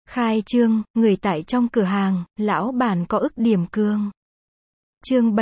Khai trương, người tại trong cửa hàng, lão bản có ức điểm cương. Chương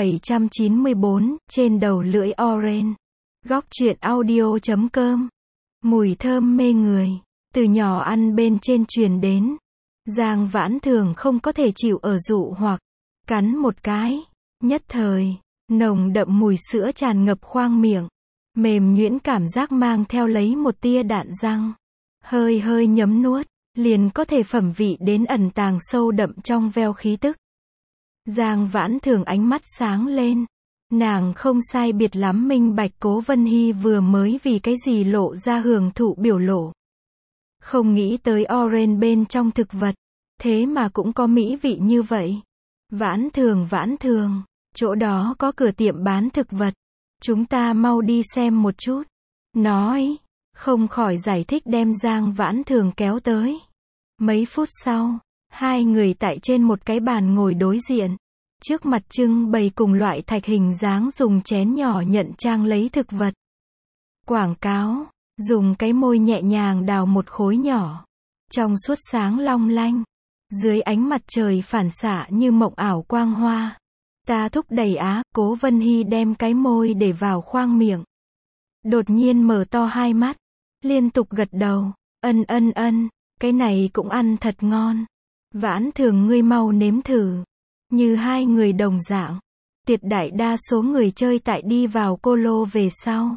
794, trên đầu lưỡi orange. Góc truyện audio.com. Mùi thơm mê người, từ nhỏ ăn bên trên truyền đến. Giang Vãn Thường không có thể chịu ở dụ hoặc, cắn một cái. Nhất thời, nồng đậm mùi sữa tràn ngập khoang miệng. Mềm nhuyễn cảm giác mang theo lấy một tia đạn răng. Hơi hơi nhấm nuốt, liền có thể phẩm vị đến ẩn tàng sâu đậm trong veo khí tức. Giang Vãn Thường ánh mắt sáng lên. Nàng không sai biệt lắm minh bạch Cố Vân Hy vừa mới vì cái gì lộ ra hưởng thụ biểu lộ. Không nghĩ tới orange bên trong thực vật, thế mà cũng có mỹ vị như vậy. Vãn Thường, chỗ đó có cửa tiệm bán thực vật. Chúng ta mau đi xem một chút. Nói, không khỏi giải thích đem Giang Vãn Thường kéo tới. Mấy phút sau, hai người tại trên một cái bàn ngồi đối diện. Trước mặt trưng bày cùng loại thạch hình dáng dùng chén nhỏ nhận trang lấy thực vật. Quảng cáo, dùng cái môi nhẹ nhàng đào một khối nhỏ. Trong suốt sáng long lanh. Dưới ánh mặt trời phản xạ như mộng ảo quang hoa. Ta thúc đẩy á, Cố Vân Hy đem cái môi để vào khoang miệng. Đột nhiên mở to hai mắt. Liên tục gật đầu. Ân, cái này cũng ăn thật ngon. Vãn Thường ngươi mau nếm thử. Như hai người đồng dạng. Tuyệt đại đa số người chơi tại đi vào cô lô về sau.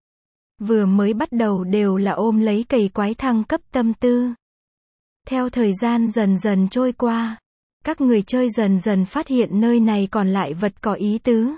Vừa mới bắt đầu đều là ôm lấy cày quái thăng cấp tâm tư. Theo thời gian dần dần trôi qua, các người chơi dần dần phát hiện nơi này còn lại vật có ý tứ.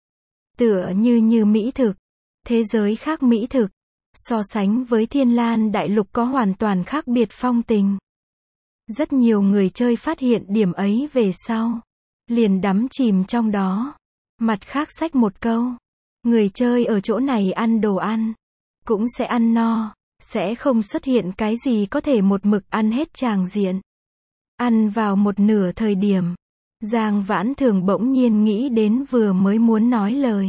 Tựa như mỹ thực, thế giới khác mỹ thực, so sánh với Thiên Lan Đại Lục có hoàn toàn khác biệt phong tình. Rất nhiều người chơi phát hiện điểm ấy về sau, liền đắm chìm trong đó. Mặt khác xách một câu, người chơi ở chỗ này ăn đồ ăn, cũng sẽ ăn no, sẽ không xuất hiện cái gì có thể một mực ăn hết tràng diện. Ăn vào một nửa thời điểm, Giang Vãn Thường bỗng nhiên nghĩ đến vừa mới muốn nói lời.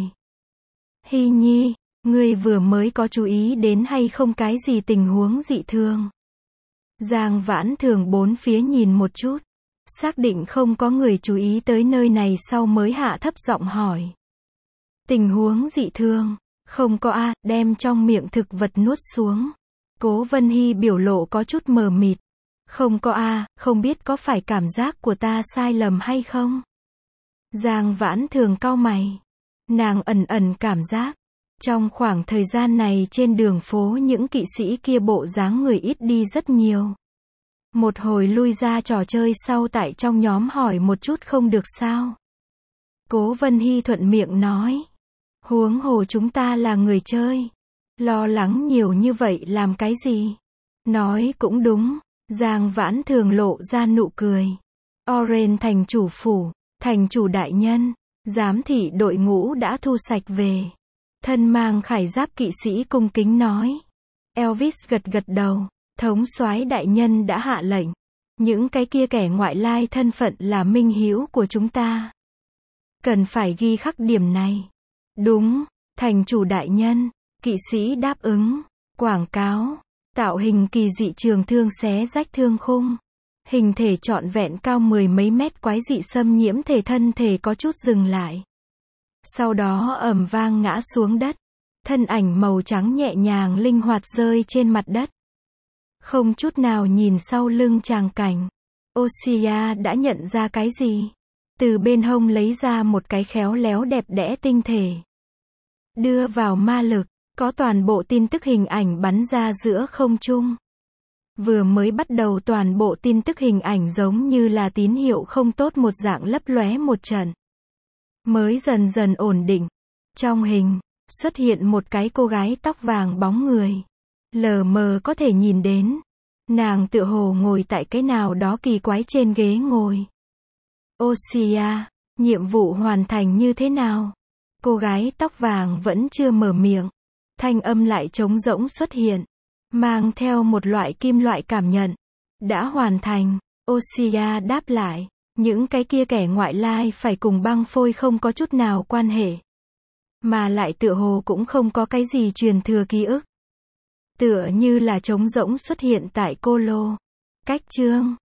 Hy Nhi, ngươi vừa mới có chú ý đến hay không cái gì tình huống dị thường? Giang Vãn Thường bốn phía nhìn một chút, xác định không có người chú ý tới nơi này sau mới hạ thấp giọng hỏi. Tình huống dị thường? Không có a, đem trong miệng thực vật nuốt xuống. Cố Vân Hy biểu lộ có chút mờ mịt. Không có a, không biết có phải cảm giác của ta sai lầm hay không? Giang Vãn Thường cau mày. Nàng ẩn cảm giác. Trong khoảng thời gian này trên đường phố những kỵ sĩ kia bộ dáng người ít đi rất nhiều. Một hồi lui ra trò chơi sau tại trong nhóm hỏi một chút không được sao? Cố Vân Hy thuận miệng nói. Huống hồ chúng ta là người chơi. Lo lắng nhiều như vậy làm cái gì? Nói cũng đúng. Giang Vãn Thường lộ ra nụ cười. Orange thành chủ phủ, thành chủ đại nhân, giám thị đội ngũ đã thu sạch về. Thân mang khải giáp kỵ sĩ cung kính nói. Elvis gật đầu. Thống soái đại nhân đã hạ lệnh. Những cái kia kẻ ngoại lai thân phận là minh hữu của chúng ta. Cần phải ghi khắc điểm này. Đúng, thành chủ đại nhân. Kỵ sĩ đáp ứng. Quảng cáo. Tạo hình kỳ dị trường thương xé rách thương khung. Hình thể trọn vẹn cao mười mấy mét quái dị xâm nhiễm thể thân thể có chút dừng lại. Sau đó ầm vang ngã xuống đất. Thân ảnh màu trắng nhẹ nhàng linh hoạt rơi trên mặt đất. Không chút nào nhìn sau lưng tràng cảnh. Osia đã nhận ra cái gì? Từ bên hông lấy ra một cái khéo léo đẹp đẽ tinh thể. Đưa vào ma lực, có toàn bộ tin tức hình ảnh bắn ra giữa không trung. Vừa mới bắt đầu toàn bộ tin tức hình ảnh giống như là tín hiệu không tốt một dạng lấp lóe một trận. Mới dần dần ổn định. Trong hình, xuất hiện một cái cô gái tóc vàng bóng người. Lờ mờ có thể nhìn đến. Nàng tựa hồ ngồi tại cái nào đó kỳ quái trên ghế ngồi. Osia, nhiệm vụ hoàn thành như thế nào? Cô gái tóc vàng vẫn chưa mở miệng. Thanh âm lại trống rỗng xuất hiện. Mang theo một loại kim loại cảm nhận. Đã hoàn thành. Osia đáp lại. Những cái kia kẻ ngoại lai phải cùng băng phôi không có chút nào quan hệ. Mà lại tựa hồ cũng không có cái gì truyền thừa ký ức. Tựa như là trống rỗng xuất hiện tại cô lô. Cách chương